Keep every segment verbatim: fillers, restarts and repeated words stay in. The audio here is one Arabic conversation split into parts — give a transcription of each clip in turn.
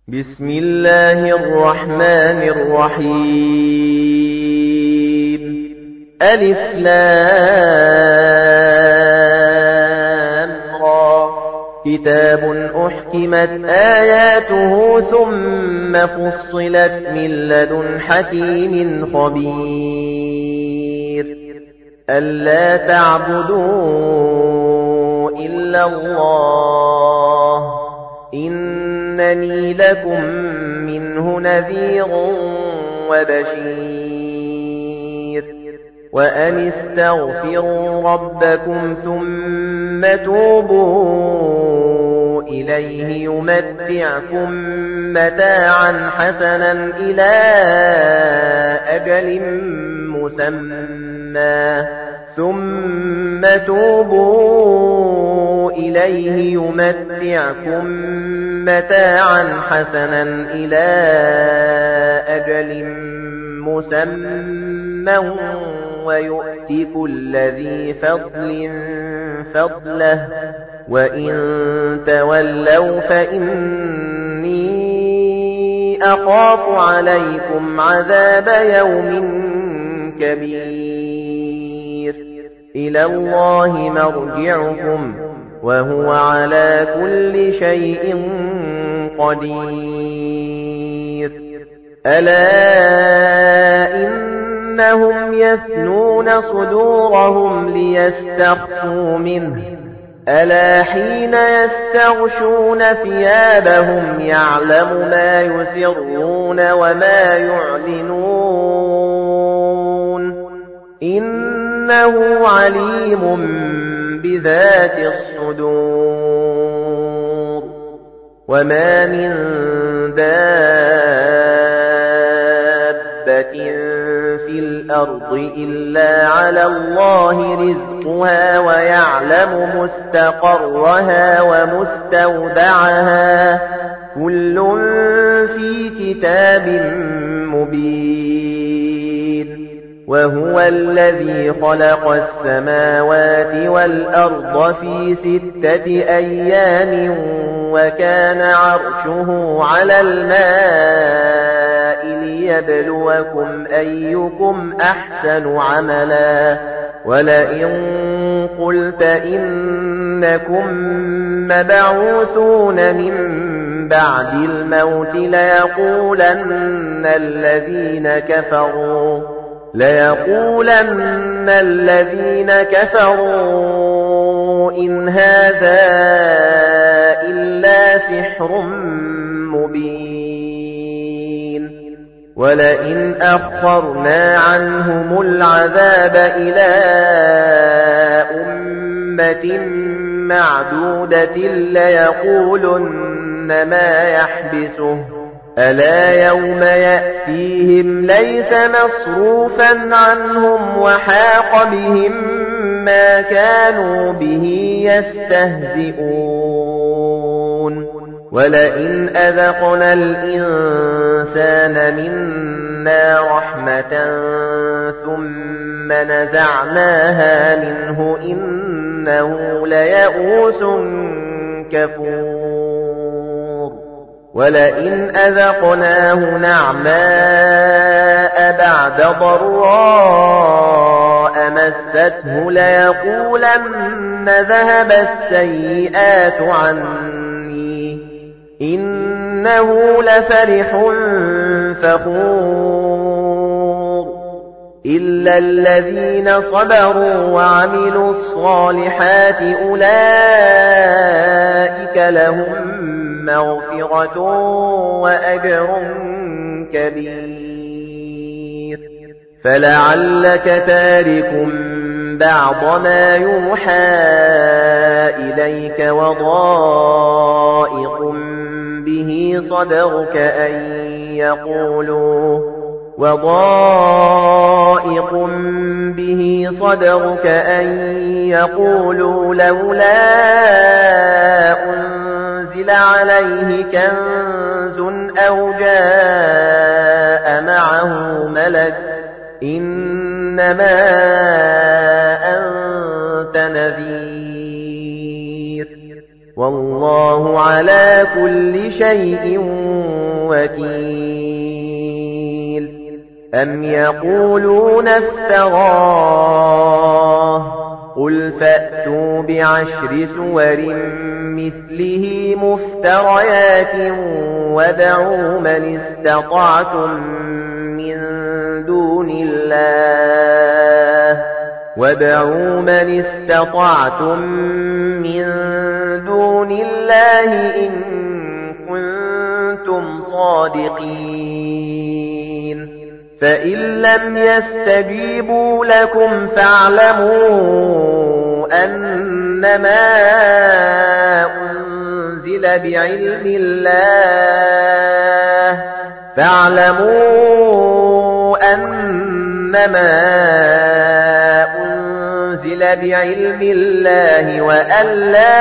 بسم الله الرحمن الرحيم ألف لام را كتاب أحكمت آياته ثم فصلت من لدن حكيم خبير ألا تعبدوا إلا الله إنني لكم منه نذير وبشير وأن استغفروا ربكم ثم توبوا إليه يمتعكم متاعا حسنا إلى أجل مسمى ثم توبوا إليه يمتعكم متاعا حسنا إلى أجل مسمى ويؤتي كل ذي فضل فضله وإن تولوا فإني أخاف عليكم عذاب يوم كبير إلى الله مرجعكم وهو على كل شيء قدير ألا إنهم يثنون صدورهم ليستخفوا منه ألا حين يستغشون ثيابهم يعلم ما يسرون وما يعلنون إنه عليم بذات الصدور وما من دابة في الأرض إلا على الله رزقها ويعلم مستقرها ومستودعها كل في كتاب مبين وهو الذي خلق السماوات والأرض في ستة أيام وكان عرشه على الماء ليبلوكم أيكم أحسن عملا ولئن قلت إنكم مبعوثون من بعد الموت ليقولن الذين كفروا ليقولن الذين كفروا إن هذا إلا سحر مبين ولئن أخرنا عنهم العذاب إلى أمة معدودة ليقولن ما يحبسه ألا يوم يأتيهم ليس مصروفا عنهم وحاق بهم ما كانوا به يستهزئون ولئن أذقنا الإنسان منا رحمة ثم نزعناها منه إنه ليئوس كفور ولئن أذقناه نعماء بعد ضراء مسته ليقولن ذهب السيئات عني إنه لفرح فخور إلا الذين صبروا وعملوا الصالحات أولئك لهم مغفرة وأجر كبير فلعلك تارك بعض ما يوحى إليك وضائق به صدرك أن يقولوا وضائق به صدرك أن يقولوا لولا أنزل عليه كنز أو جاء معه ملك إنما أنت نذير والله على كل شيء وكيل أم يقولون افتراه قل فأتوا بعشر سور مثله مفتريات وادعوا من استطعتم من دون الله وادعوا من استطعتم من دون الله إن كنتم صادقين فإن لم يستجيبوا لكم فاعلموا أنما أنزل بعلم الله فاعلموا أنما أنزل بعلم الله وأن لا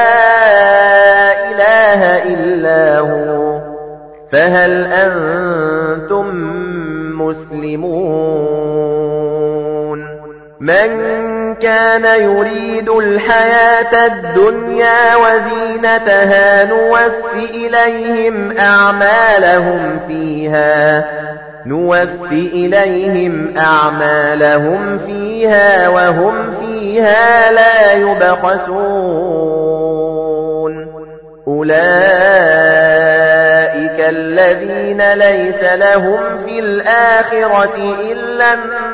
إله إلا هو فهل أنتم مسلمون من كان يريد الحياة الدنيا وزينتها نوفي إليهم أعمالهم فيها نوفي إليهم أعمالهم فيها وهم فيها لا يبخسون أولئك الذين ليس لهم في الآخرة إلا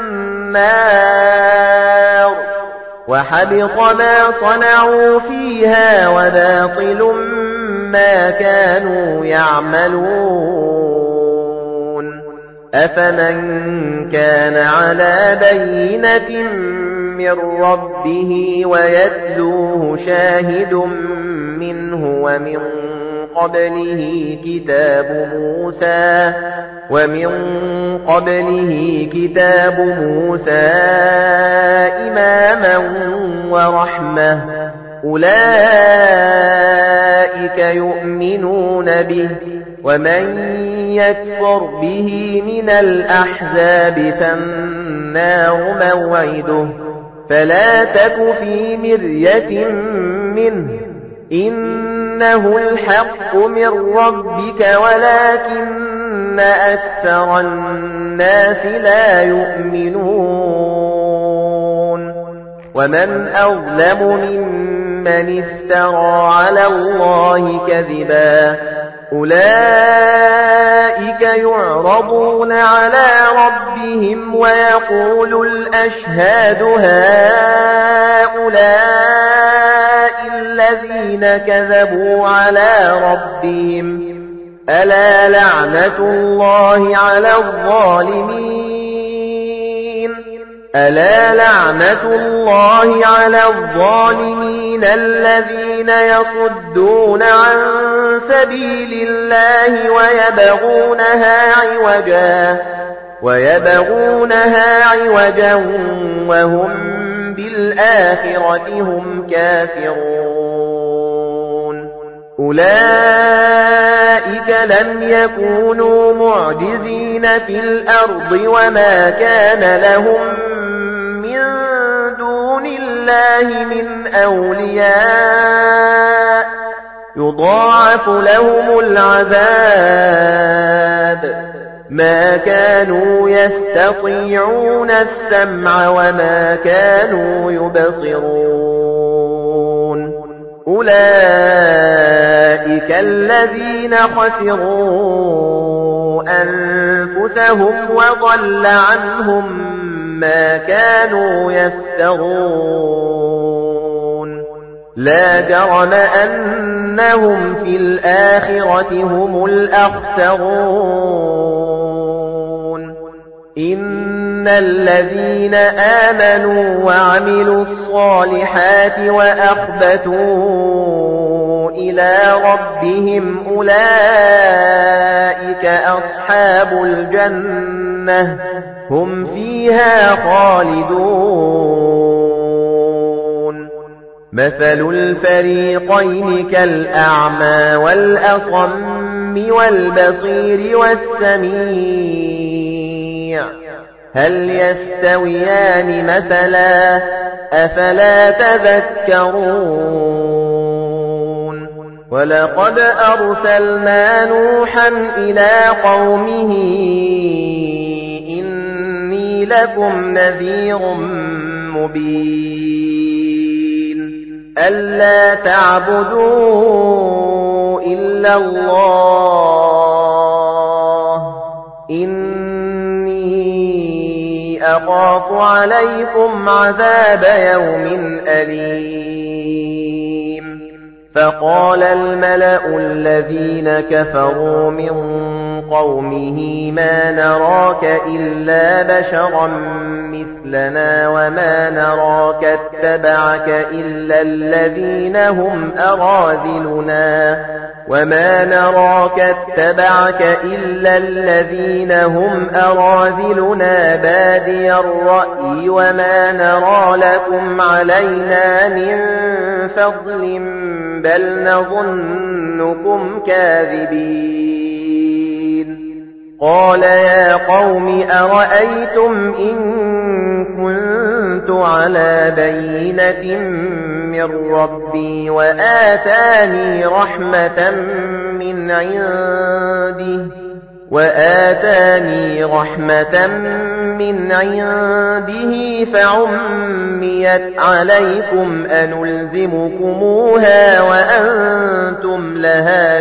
النار وحبط ما صنعوا فيها وباطل ما كانوا يعملون أفمن كان على بينة من ربه ويتلوه شاهد منه ومن قبله كتاب موسى ومن قبله كتاب موسى إماما ورحمة أولئك يؤمنون به ومن يكفر به من الأحزاب فالنار موعده فلا تك في مرية منه إنه الحق من ربك ولكن أكثر الناس لا يؤمنون ومن أظلم ممن افترى على الله كذبا أولئك يعرضون على ربهم ويقول الأشهاد هؤلاء الذين كذبوا على ربهم ألا لعنة الله على الظالمين ألا لعنة الله على الظالمين الذين يصدون عن سبيل الله ويبغونها عوجا ويبغونها عوجا وهم بالآخرة هم كافرون أولئك لم يكونوا معجزين في الأرض وما كان لهم من دون الله من أولياء يضاعف لهم العذاب ما كانوا يستطيعون السمع وما كانوا يبصرون أولئك الذين خسروا أنفسهم وضل عنهم ما كانوا يفترون لا جرم أنهم في الآخرة هم الأخسرون إن الذين آمنوا وعملوا الصالحات وأخبتوا إلى ربهم أولئك أصحاب الجنة هم فيها خالدون مثل الفريقين كالأعمى والأصم والبصير والسميع هل يستويان مثلا أفلا تذكرون وَلَقَدْ أَرْسَلْنَا نُوحًا إِلَى قَوْمِهِ إِنِّي لَكُمْ نَذِيرٌ مُبِينٌ أَلَّا تَعْبُدُوا إِلَّا اللَّهَ إِنِّي أَخَافُ عَلَيْكُمْ عَذَابَ يَوْمٍ أَلِيمٍ فَقَالَ الْمَلَأُ الَّذِينَ كَفَرُوا مِنْ قَوْمِهِ مَا نَرَاكَ إِلَّا بَشَرًا مِثْلَنَا وَمَا نَرَاكَ اتَّبَعَكَ إِلَّا الَّذِينَ هُمْ أَرَاذِلُنَا وَمَا نَرَاكَ اتَّبَعَكَ إِلَّا الَّذِينَ هُمْ أَرَاذِلُنَا بَادِيَ الرَّأْيِ وَمَا نَرَى لَكُمْ عَلَيْنَا مِنْ فَضْلٍ بَلْ نَظُنُّكُمْ كَاذِبِينَ قَالَ يَا قَوْمِ أَرَأَيْتُمْ إِن كُنتُ عَلَى بَيِّنَةٍ مِّن رَّبِّي وَآتَانِي رَحْمَةً مِّنْ عِندِهِ وَآتَانِي رَحْمَةً مِّنْ عِندِهِ فَعُمِّيَتْ عَلَيْكُمْ أَنُلْزِمُكُمُوهَا وَأَنتُمْ لَهَا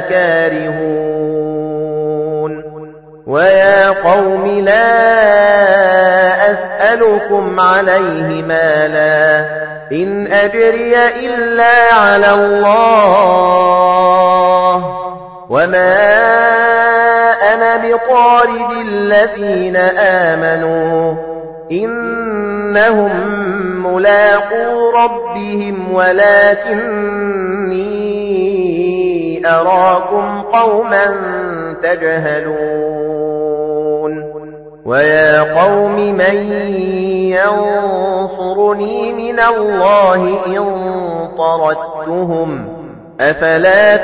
كَارِهُونَ وَيَا قَوْمِ لَا أَسْأَلُكُمْ عَلَيْهِ مَالًا إِنْ أَجْرِيَ إِلَّا عَلَى اللَّهِ وَمَا أَنَا بِطَارِدِ الَّذِينَ آمَنُوا إِنَّهُمْ مُلَاقُو رَبِّهِمْ وَلَكِنِّي أَرَاكُمْ قَوْمًا تَجْهَلُونَ وَيَا قَوْمِ مَن يَنصُرُنِي مِنَ اللَّهِ إِن طَرَدتُّهُمْ أَفَلَا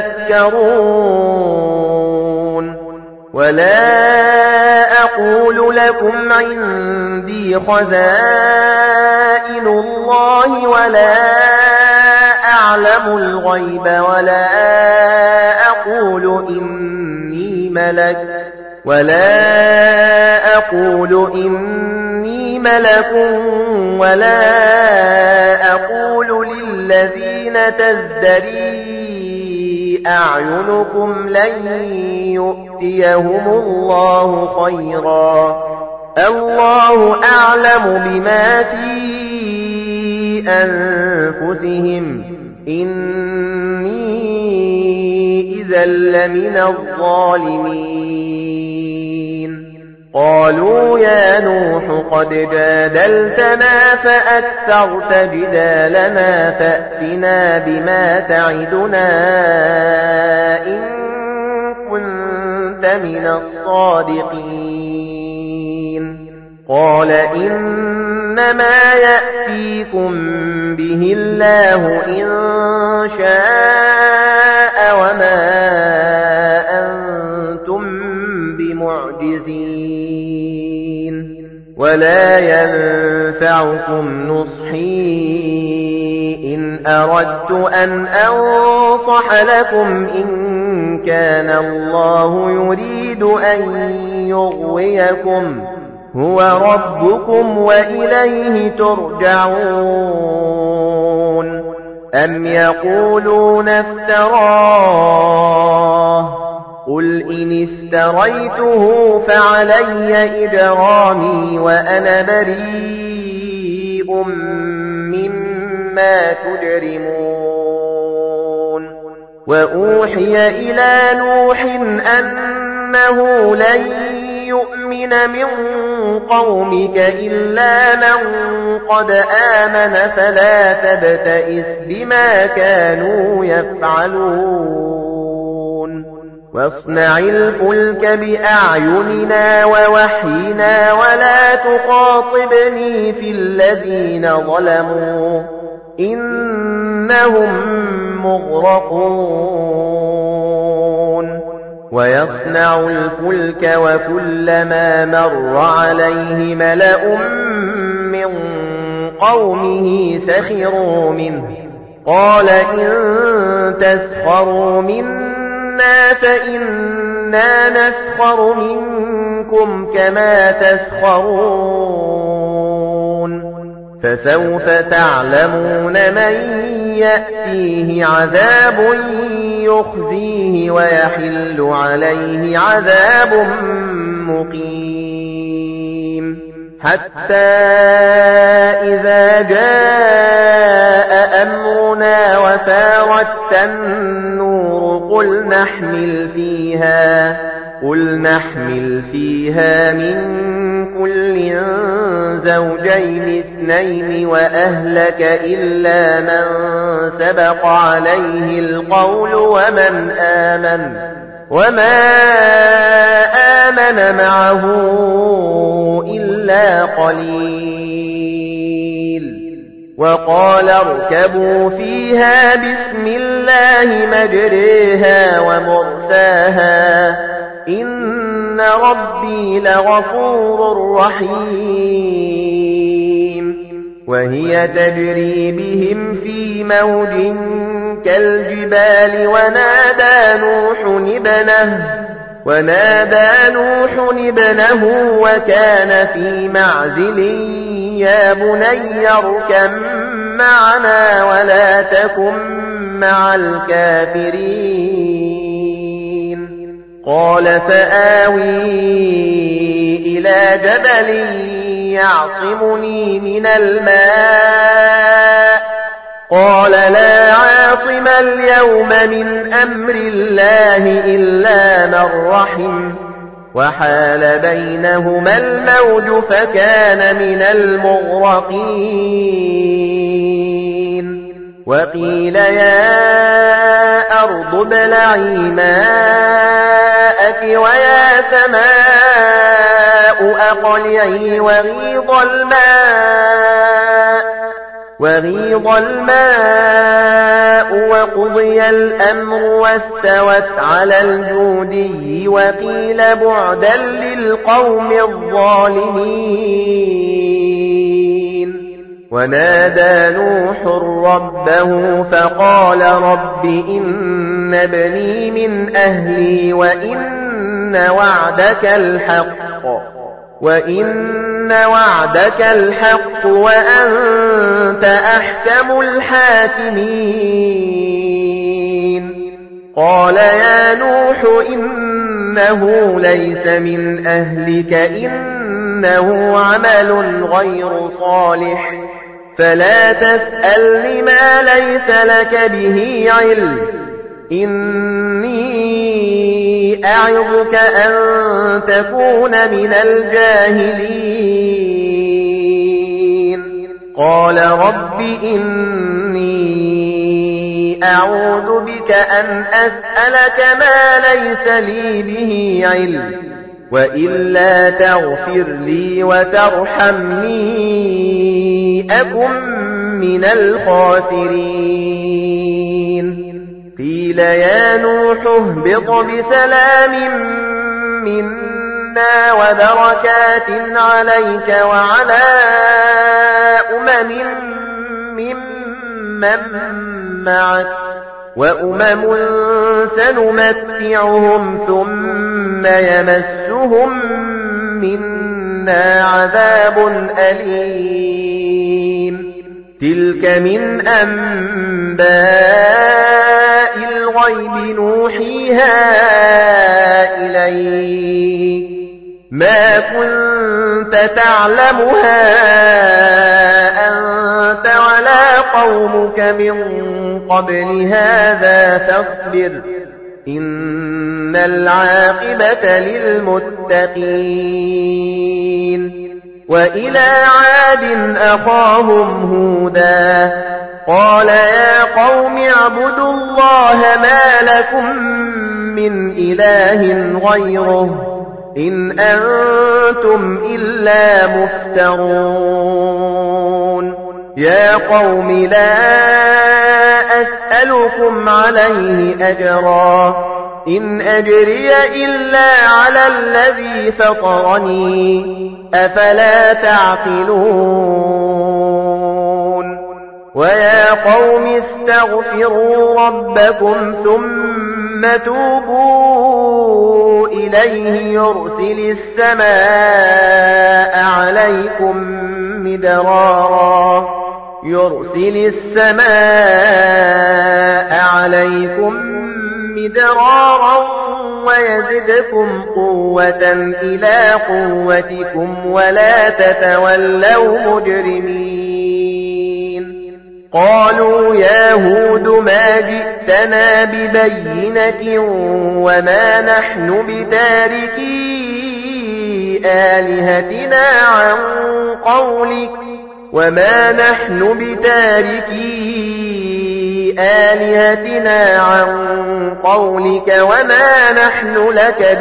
تَذَكَّرُونَ وَلَا أَقُولُ لَكُمْ عِندِي خَزَائِنُ اللَّهِ وَلَا أَعْلَمُ الْغَيْبَ وَلَا أَقُولُ إِنِّي مَلَكٌ وَلَا أَقُولُ إِنِّي مَلَكٌ وَلَا أَقُولُ لِلَّذِينَ تَزْدَرِي أَعْيُنُكُمْ لَن يُؤْتِيَهُمُ اللَّهُ خَيْرًا اللَّهُ أَعْلَمُ بِمَا فِي أَنفُسِهِمْ إِنِّي إِذًا لَّمِنَ الظَّالِمِينَ قَالُوا يَا نُوحُ قَدْ جَادَلْتَنَا فَأَكْثَرْتَ جِدَالَنَا فَأْتِنَا بِمَا تَعِدُنَا إِن كُنتَ مِنَ الصَّادِقِينَ قَالَ إِنَّمَا يَأْتِيكُم بِهِ اللَّهُ إِن شَاءَ وَمَا أَنتُم بِمُعْجِزِينَ وَلَا يَنفَعُكُمْ نُصْحِي إِنْ أَرَدتُّ أَنْ أَنصَحَ لَكُمْ إِنْ كَانَ اللَّهُ يُرِيدُ أَنْ يُغْوِيَكُمْ هُوَ رَبُّكُمْ وَإِلَيْهِ تُرْجَعُونَ أَمْ يَقُولُونَ افْتَرَاهُ قُلْ إِنِ افْتَرَيْتُهُ فَعَلَيَّ إِجْرَامِي وَأَنَا بَرِيءٌ مِّمَّا تُجْرِمُونَ وَأُوحِيَ إِلَى نُوحٍ أَنَّهُ لَن يُؤْمِنَ مِن قَوْمِكَ إِلَّا مَن قَدْ آمَنَ فَلَا تَبْتَئِسْ بِمَا كَانُوا يَفْعَلُونَ وَاصْنَعِ الْفُلْكَ بِأَعْيُنِنَا وَوَحْيِنَا وَلَا تُخَاطِبْنِي فِي الَّذِينَ ظَلَمُوا إِنَّهُمْ مُغْرَقُونَ وَيَصْنَعُ الْفُلْكَ وَكُلَّمَا مَرَّ عَلَيْهِ مَلَأٌ مِّن قَوْمِهِ سَخِرُوا مِنْهُ قال إن تسخروا منا فإنا نسخر منكم كما تسخرون فسوف تعلمون من يأتيه عذاب يخزيه ويحل عليه عذاب مقيم حتى إذا جاء أمرنا وفارت النور قل نحمل فيها قل نحمل فيها من كل زوجين اثنين وأهلك إلا من سبق عليه القول ومن آمن وما آمن معه إلا قليل وقال اركبوا فيها بسم الله مجريها ومرساها إن ربي لغفور رحيم وهي تجري بهم في موج كالجبال ونادى نوح ابنه ونادى نوح ابنه وكان في معزل يا بني اركب معنا ولا تكن مع الكافرين قال فآوي إلى جبل يعصمني من الماء قال لا عاصم اليوم من أمر الله إلا من رحم وحال بينهما الموج فكان من المغرقين وقيل يا أرض ابلعي ماءك ويا سماء أقلعي وغيض الماء وغيض الماء وقضي الأمر واستوت على الجودي وقيل بعدا للقوم الظالمين ونادى نوح ربه فقال رب إن ابني من أهلي وإن وعدك الحق وإن وعدك الحق وأنت أحكم الحاكمين قال يا نوح إنه ليس من أهلك إنه عمل غير صالح فلا تسألني ما ليس لك به علم إني أعظك أن تكون من الجاهلين قال رب إني أعوذ بك أن أسألك ما ليس لي به علم وإلا تغفر لي وترحمني أكن من الخاسرين قيل يا نوح اهبط بسلام منا وبركات عليك وعلى أمم ممن معك وأمم سنمتعهم ثم يمسهم منا عذاب أليم تلك من أنباء الغيب نوحيها إليك ما كنت تعلمها أنت ولا قومك من قبل هذا فاصبر إن العاقبة للمتقين وإلى عاد أخاهم هودا قال يا قوم اعبدوا الله ما لكم من إله غيره إن أنتم إلا مفترون يا قوم لا أسألكم عليه أجرا إن أجري إلا على الذي فطرني أفلا تعقلون ويا قوم استغفروا ربكم ثم توبوا إليه يرسل السماء عليكم مدرارا يرسل السماء عليكم مدرارا ويزدكم قوة إلى قوتكم ولا تتولوا مجرمين. قالوا يا هود ما جئتنا ببينة وما نحن بتاركي آلهتنا عن قولك وما نحن بتاركي آلهتنا عن قولك وما نحن لك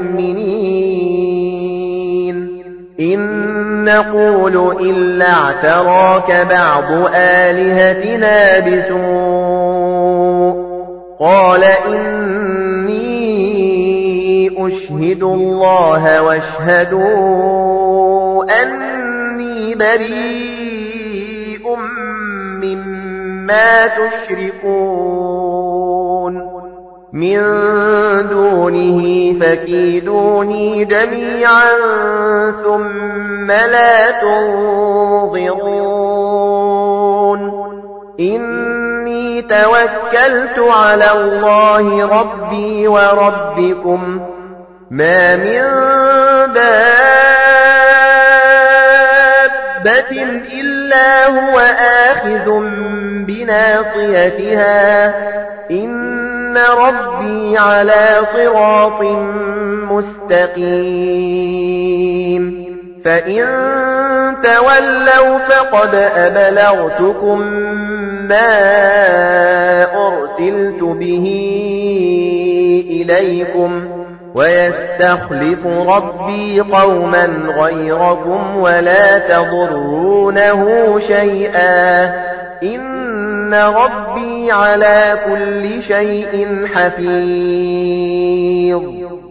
بمؤمنين إن نقول إلا اعتراك بعض آلهتنا بسوء قال إني أشهد الله واشهدوا أني بريء مما تشركون من دونه فكيدوني جميعا ثم لا تنظرون إني توكلت على الله ربي وربكم ما من دابة إلا هو آخذ بناصيتها إن ربي على صراط مستقيم فإن تولوا فقد أبلغتكم ما أرسلت به إليكم ويستخلف ربي قوما غيركم ولا تضرونه شيئا إن ربي على كل شيء حفيظ.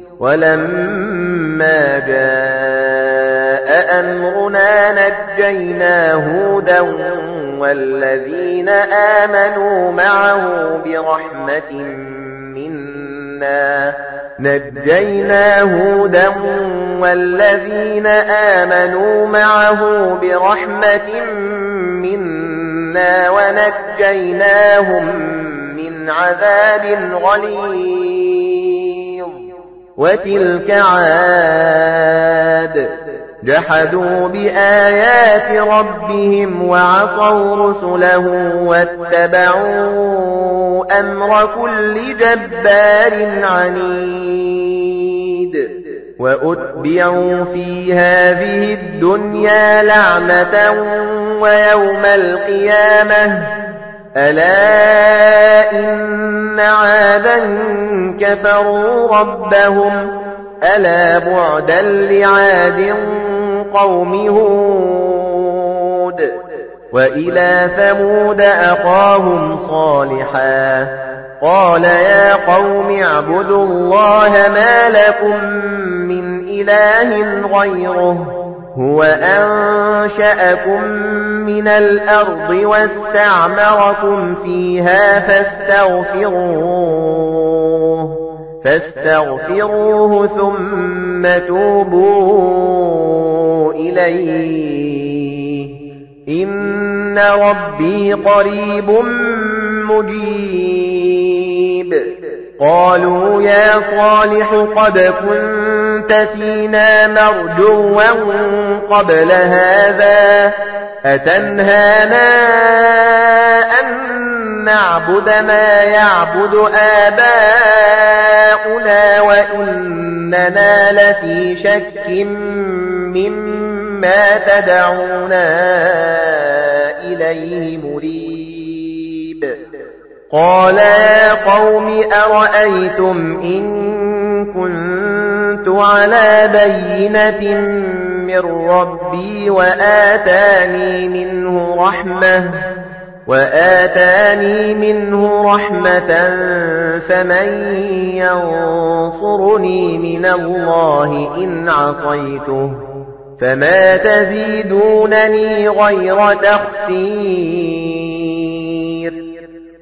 ولما جاء أمرنا نجينا هودا والذين آمنوا معه برحمة منا نجينا هودا والذين آمنوا معه برحمة منا ونجيناهم من عذاب غليظ. وتلك عاد جحدوا بآيات ربهم وعصوا رسله واتبعوا أمر كل جبار عنيد. وأتبعوا في هذه الدنيا لعنة ويوم القيامة ألا إن عادا كفروا ربهم ألا بعدا لعاد قوم هود. وإلى ثمود أخاهم صالحا قال يا قوم اعبدوا الله ما لكم من إله غيره هو أنشأكم من الأرض واستعمركم فيها فاستغفروه فاستغفروه ثم توبوا إليه إن ربي قريب مجيب. قالوا يا صالح قد كنت فينا مرجوا قبل هذا أتنهانا أن نعبد ما يعبد آباؤنا وإننا لفي شك مما تدعونا إليه مريب. قال يا قوم أرأيتم إن كنت على بينة من ربي وآتاني منه رحمة وآتاني منه رحمة فمن ينصرني من الله إن عصيته فما تزيدونني غير تخسير.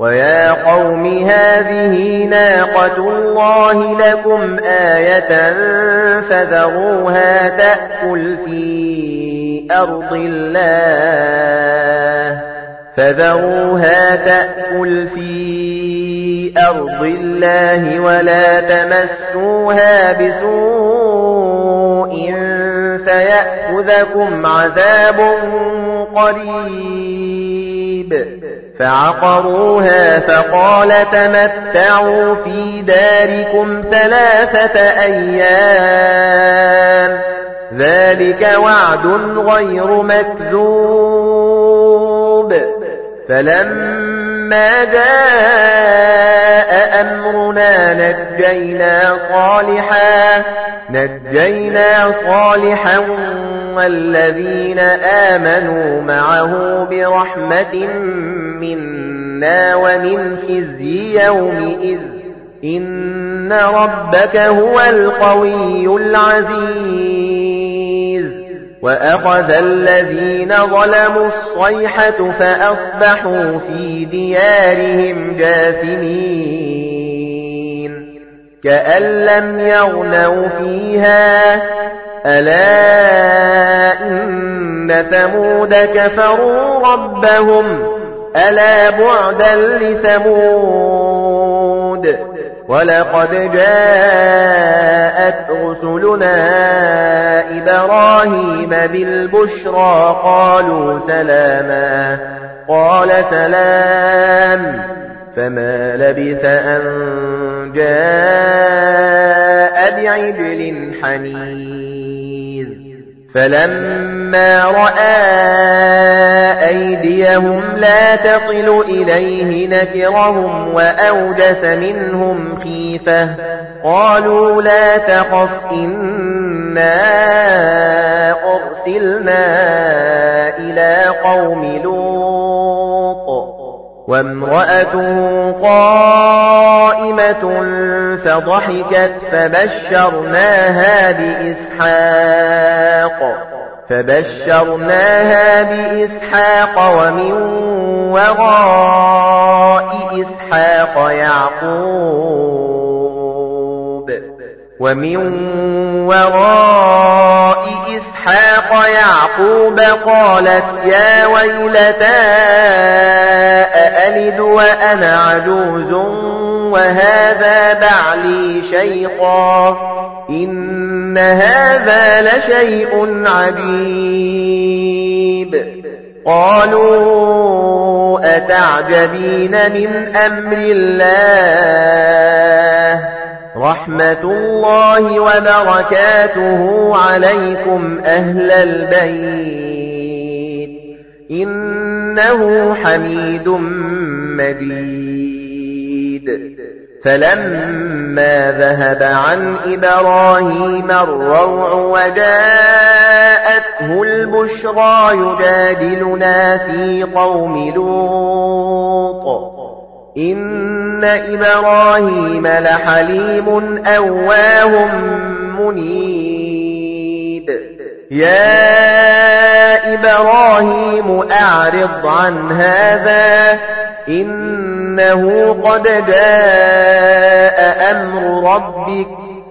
ويا قوم هذه ناقة الله لكم آية فذروها تأكل في أرض الله فذروها تأكل في أرض الله ولا تمسوها بسوء فيأخذكم عذاب قريب فعقروها فقال تمتعوا في داركم ثلاثة أيام ذلك وعد غير مكذوب فلما جاء أمرنا نجينا صالحا نجينا صالحا والذين آمنوا معه برحمة منا ومن خزي يومئذ إن ربك هو القوي العزيز وأخذ الذين ظلموا الصيحة فأصبحوا في ديارهم جاثمين كأن لم يغنوا فيها ألا إن ثمود كفروا ربهم ألا بعدا لثمود ولقد جاءت رسلنا إبراهيم بالبشرى قالوا سلاما قال سلام فما لبث أن جاء بعجل حنيذ فلما رأى أيديهم لا تصل إليه نكرهم وأوجس منهم خيفة قالوا لا تخف إنا أرسلنا إلى قوم لوط وامرأته قائمة فضحكت فبشرناها بإسحاق فبشرناها بإسحاق ومن وراء إسحاق يعقوب ومن وراء إسحاق يعقوب قالت يا ويلتى أألد وأنا عجوز وهذا بعلي شيخا إن هذا لشيء عجيب قالوا أتعجبين من أمر الله رحمة الله وبركاته عليكم أهل البيت إنه حميد مجيد فلما ذهب عن إبراهيم الروع وجاءته البشرى يجادلنا في قوم لوط إن إبراهيم لحليم أواه منيب يا إبراهيم أعرض عن هذا إنه قد جاء أمر ربك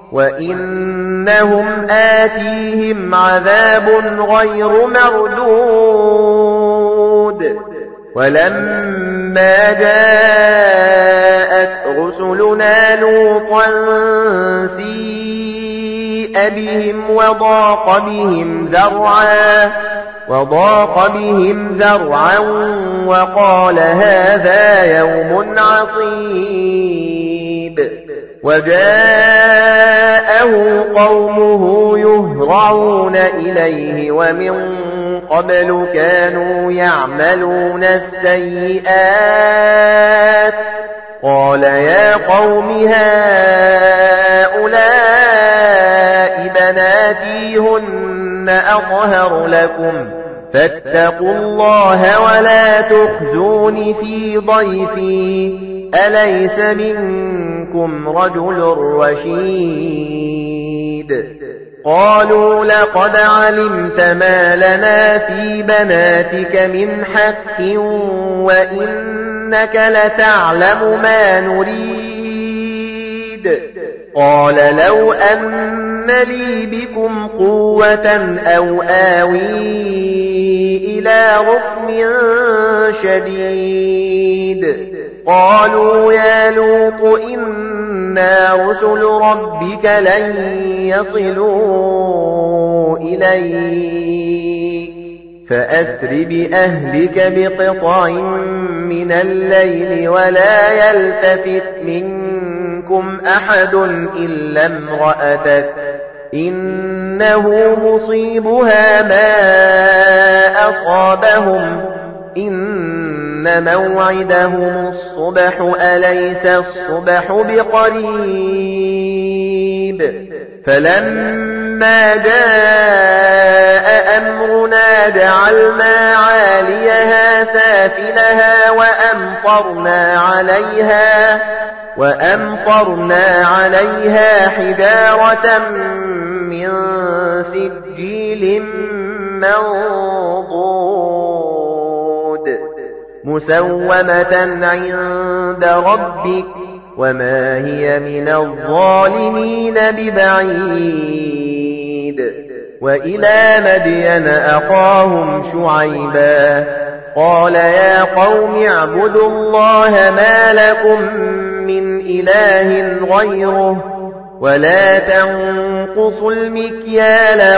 وإنهم آتيهم عذاب غير مردود ولما جاءت رسلنا لوطا سيء بهم وضاق بهم ذرعا وضاق بهم ذرعا وقال هذا يوم عصيب وجاءه قومه يهرعون إليه ومن قبل كانوا يعملون السيئات قال يا قوم هؤلاء بناتي هن أطهر لكم فاتقوا الله ولا تخزون في ضيفي أليس منكم رجل رشيد قالوا لقد علمت ما لنا في بناتك من حق وإنك إنك لتعلم ما نريد. قال لو أن لي بكم قوة أو آوي إلى ركن شديد. قالوا يا لوط إنا رسل ربك لن يصلوا إليك فأسر بأهلك بقطع من الليل ولا يلتفت منكم أحد إلا امرأتك إنه مصيبها ما أصابهم إن موعدهم الصبح أليس الصبح بقريب. فلما جاء أمرنا جعلنا عاليها سافلها وأمطرنا عليها وأمطرنا عليها حجارة من سجيل منضود مسومة عند ربك وما هي من الظالمين ببعيد. وإلى مدين أخاهم شعيبا قال يا قوم اعبدوا الله ما لكم من إله غيره ولا تنقصوا المكيال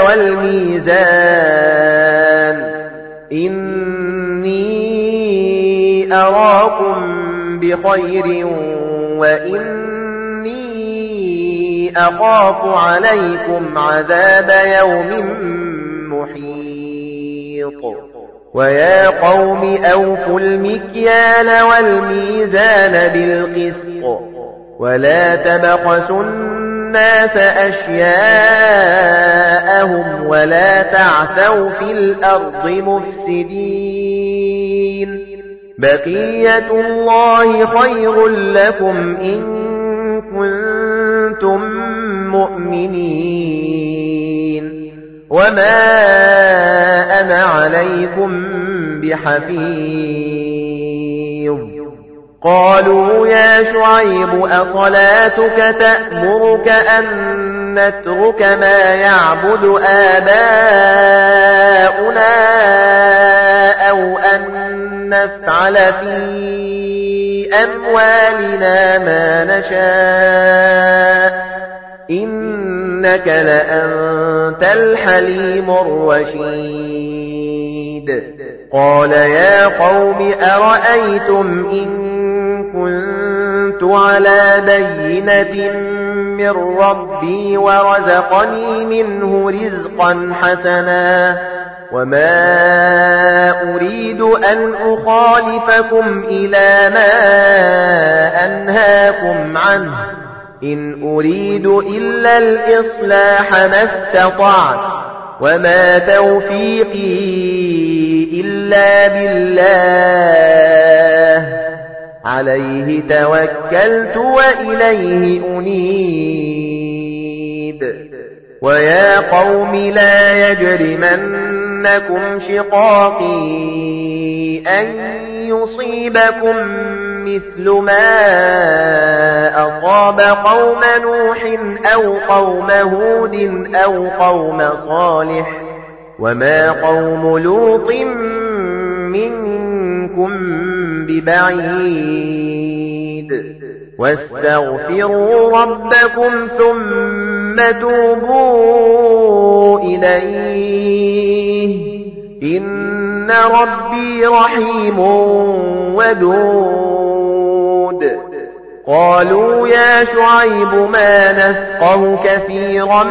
والميزان إني أراكم بخير وإني أخاف عليكم عذاب يوم محيط. ويا قوم أوفوا المكيال والميزان بالقسط ولا تبخسوا الناس أشياءهم ولا تعثوا في الأرض مفسدين. بقية الله خير لكم إن كنتم مؤمنين وما أنا عليكم بحفيظ. قالوا يا شعيب أصلاتك تأمرك أن نترك ما يعبد آباؤنا أو أن نفعل في أموالنا ما نشاء إنك لأنت الحليم الرشيد. قال يا قوم أرأيتم إن كنت على بينة من ربي ورزقني منه رزقا حسنا وما أريد أن أخالفكم إلى ما أنهاكم عنه إن أريد إلا الإصلاح ما استطعت وما توفيقي إلا بالله عليه توكلت وإليه أنيب. ويا قوم لا يجرمنكم شقاقي أن يصيبكم مثل ما أصاب قوم نوح أو قوم هود أو قوم صالح وما قوم لوط منكم ببعيد. واستغفروا ربكم ثم توبوا إليه إن ربي رحيم ودود. قالوا يا شعيب ما نفقه كثيرا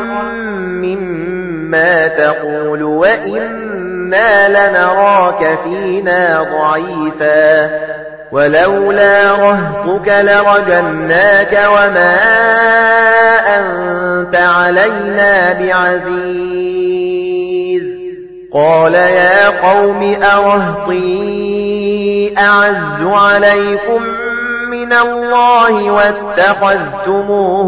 مما تقول وإنا لنراك فينا ضعيفا ولولا رهطك لرجمناك وما أنت علينا بعزيز. قال يا قوم أرهطي أعز عليكم من الله واتخذتموه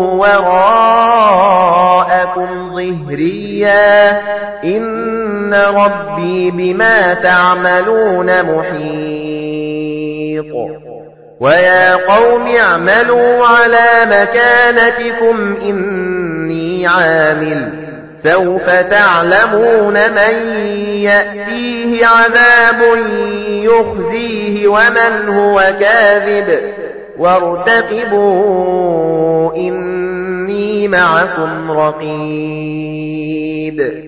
وراءكم ظهريا إن ربي بما تعملون محيط. ويا قوم اعملوا على مكانتكم إني عامل سوف تعلمون من يأتيه عذاب يخزيه ومن هو كاذب وارتقبوا إني معكم رقيب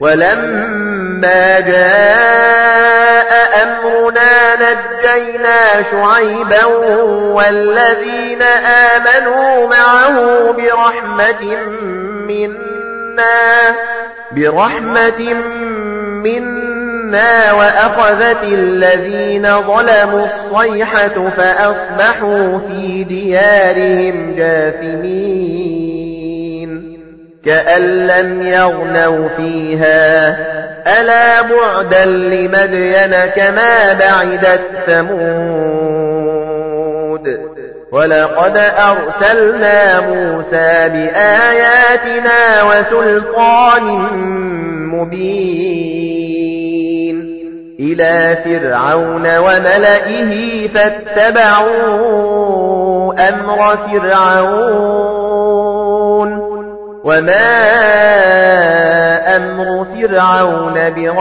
ولما جاء أمرنا نجينا شعيبا والذين آمنوا معه برحمة منا برحمة منا وأخذت الذين ظلموا الصيحة فأصبحوا في ديارهم جاثمين كأن لم يغنوا فيها ألا بعدا لمدين كما بعدت ثمود ولقد أرسلنا موسى بآياتنا وسلطان مبين إلى فرعون وملئه فاتبعوا أمر فرعون وما أمر فرعون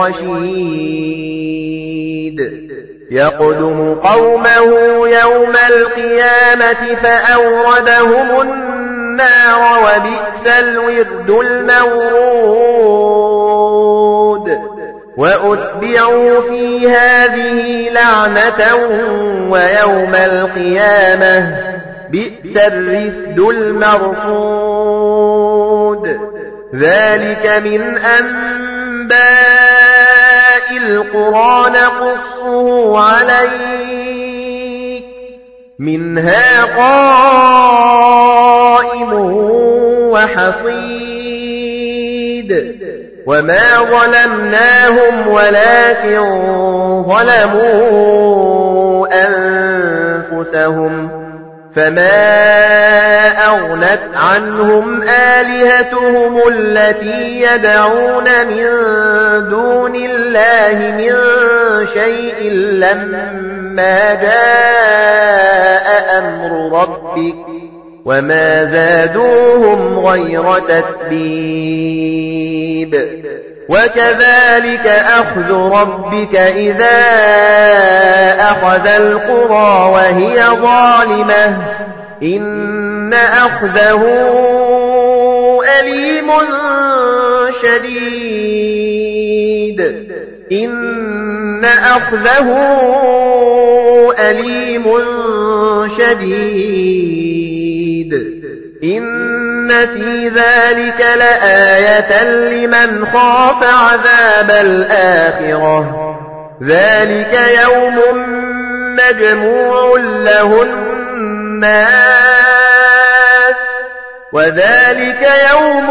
برشيد يقدم قومه يوم القيامة فأوردهم النار وبئس الورد المورود وأتبعوا في هذه لعنة ويوم القيامة بئس الرفد المرفود ذلك من أنباء القرى نقصه عليك منها قائم وحصيد وما ظلمناهم ولكن ظلموا أنفسهم فما أغنت عنهم آلهتهم التي يدعون من دون الله من شيء لما جاء أمر ربك وما زادوهم غير تتبيب وكذلك أخذ ربك إذا أخذ القرى وهي ظالمة إن أخذه أليم شديد إن أخذه أليم شديد إن في ذلك لآية لمن خاف عذاب الآخرة ذلك يوم مجموع له الناس وذلك يوم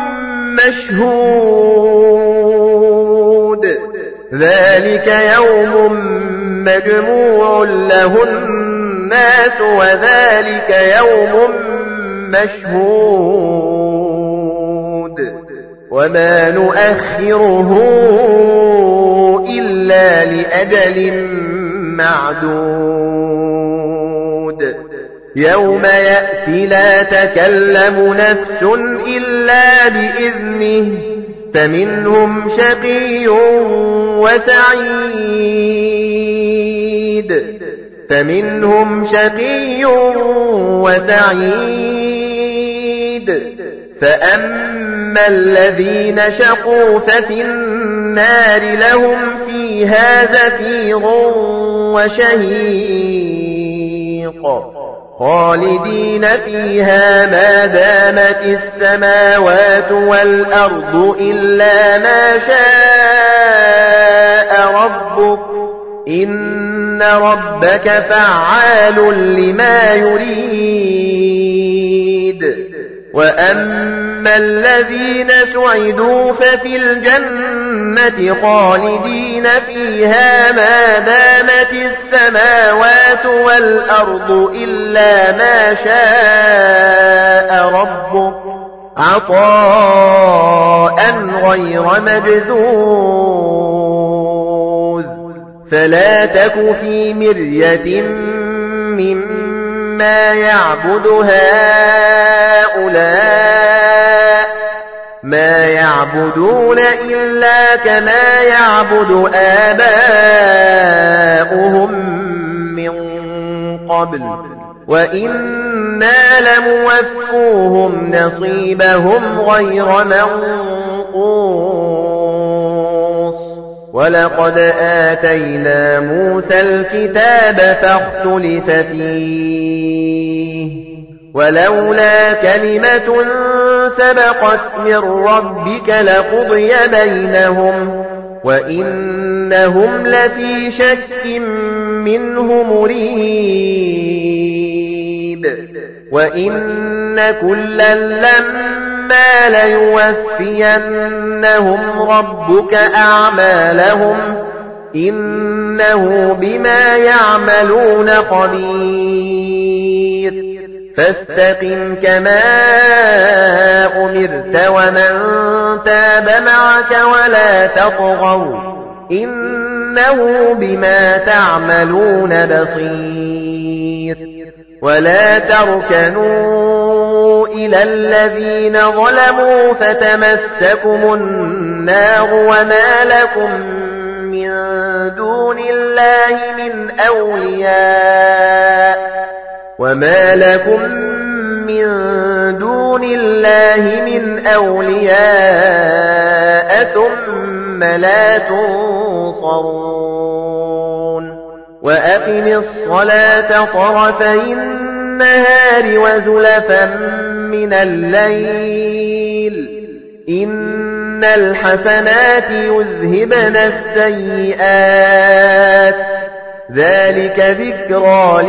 مشهود ذلك يوم مجموع له الناس وذلك يوم مشهود وما نؤخره إلا لأجل معدود يوم يأتي لا تكلم نفس إلا بإذنه فمنهم شقي وسعيد فمنهم شقي وسعيد فأما الذين شقوا ففي النار لهم فيها زفير وشهيق خالدين فيها ما دامت السماوات والأرض إلا ما شاء ربك إن ربك فعال لما يريد وأما الذين سعدوا ففي الجنة خالدين فيها ما دامت السماوات والأرض إلا ما شاء ربك عطاء غير مجذوذ فلا تك في مرية مما يعبد هؤلاء ما يعبدون إلا كما يعبد آباؤهم من قبل وإنا لموفوهم نصيبهم غير منقوص ولقد آتينا موسى الكتاب فاختلف فيه ولولا كلمة سبقت من ربك لقضي بينهم وإنهم لفي شك منه مريب وإن كلا لما ليوفينهم ربك أعمالهم إنه بما يعملون خبير فاستقم كما أمرت ومن تاب معك ولا تطغوا إنه بما تعملون بصير ولا تركنوا إلى الذين ظلموا فتمسكم النار وما لكم من دون الله من أولياء وما لكم من دون الله من أولياء ثم لا تنصرون وأقم الصلاة طرفي النهار وزلفا من الليل إن الحسنات يذهبن السيئات ذلك ذكرى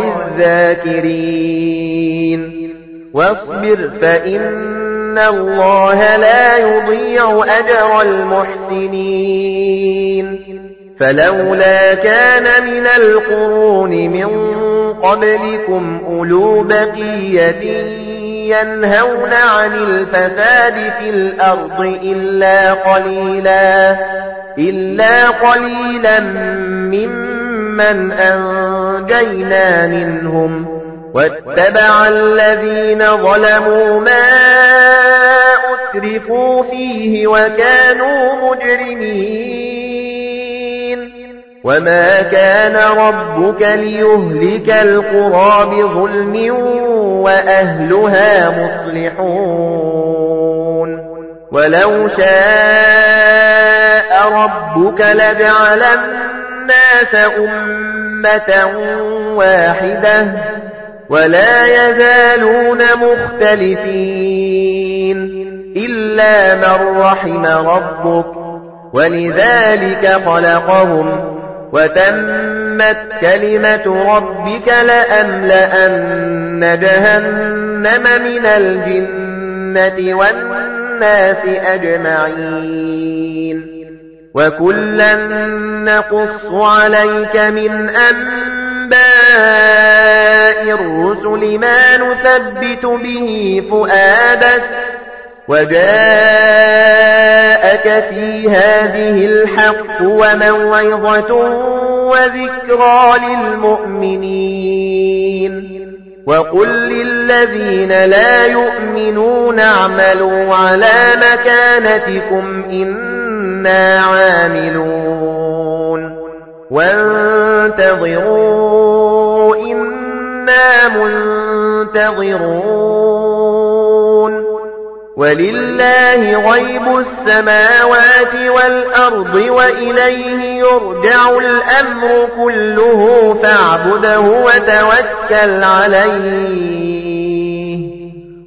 للذاكرين واصبر فإن الله لا يضيع أجر المحسنين فلولا كان من القرون من قبلكم أولو بقية ينهون عن الفساد في الأرض إلا قليلا إلا قليلا ممن أنجينا منهم واتبع الذين ظلموا ما أترفوا فيه وكانوا مجرمين وما كان ربك ليهلك القرى بظلم وأهلها مصلحون ولو شاء ربك لجعل الناس أمة واحدة ولا يزالون مختلفين إلا من رحم ربك ولذلك خلقهم وتمت كلمة ربك لأملأن جهنم من الجنة والناس أجمعين وكلا نقص عليك من أنباء الرسل ما نثبت به فؤادك وجاءك في هذه الحق وموعظة وذكرى للمؤمنين وقل للذين لا يؤمنون اعملوا على مكانتكم إنا عاملون وانتظروا إنا منتظرون ولله غيب السماوات والأرض وإليه يرجع الأمر كله فاعبده وتوكل عليه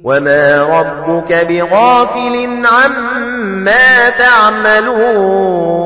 وما ربك بغافل عما تعملون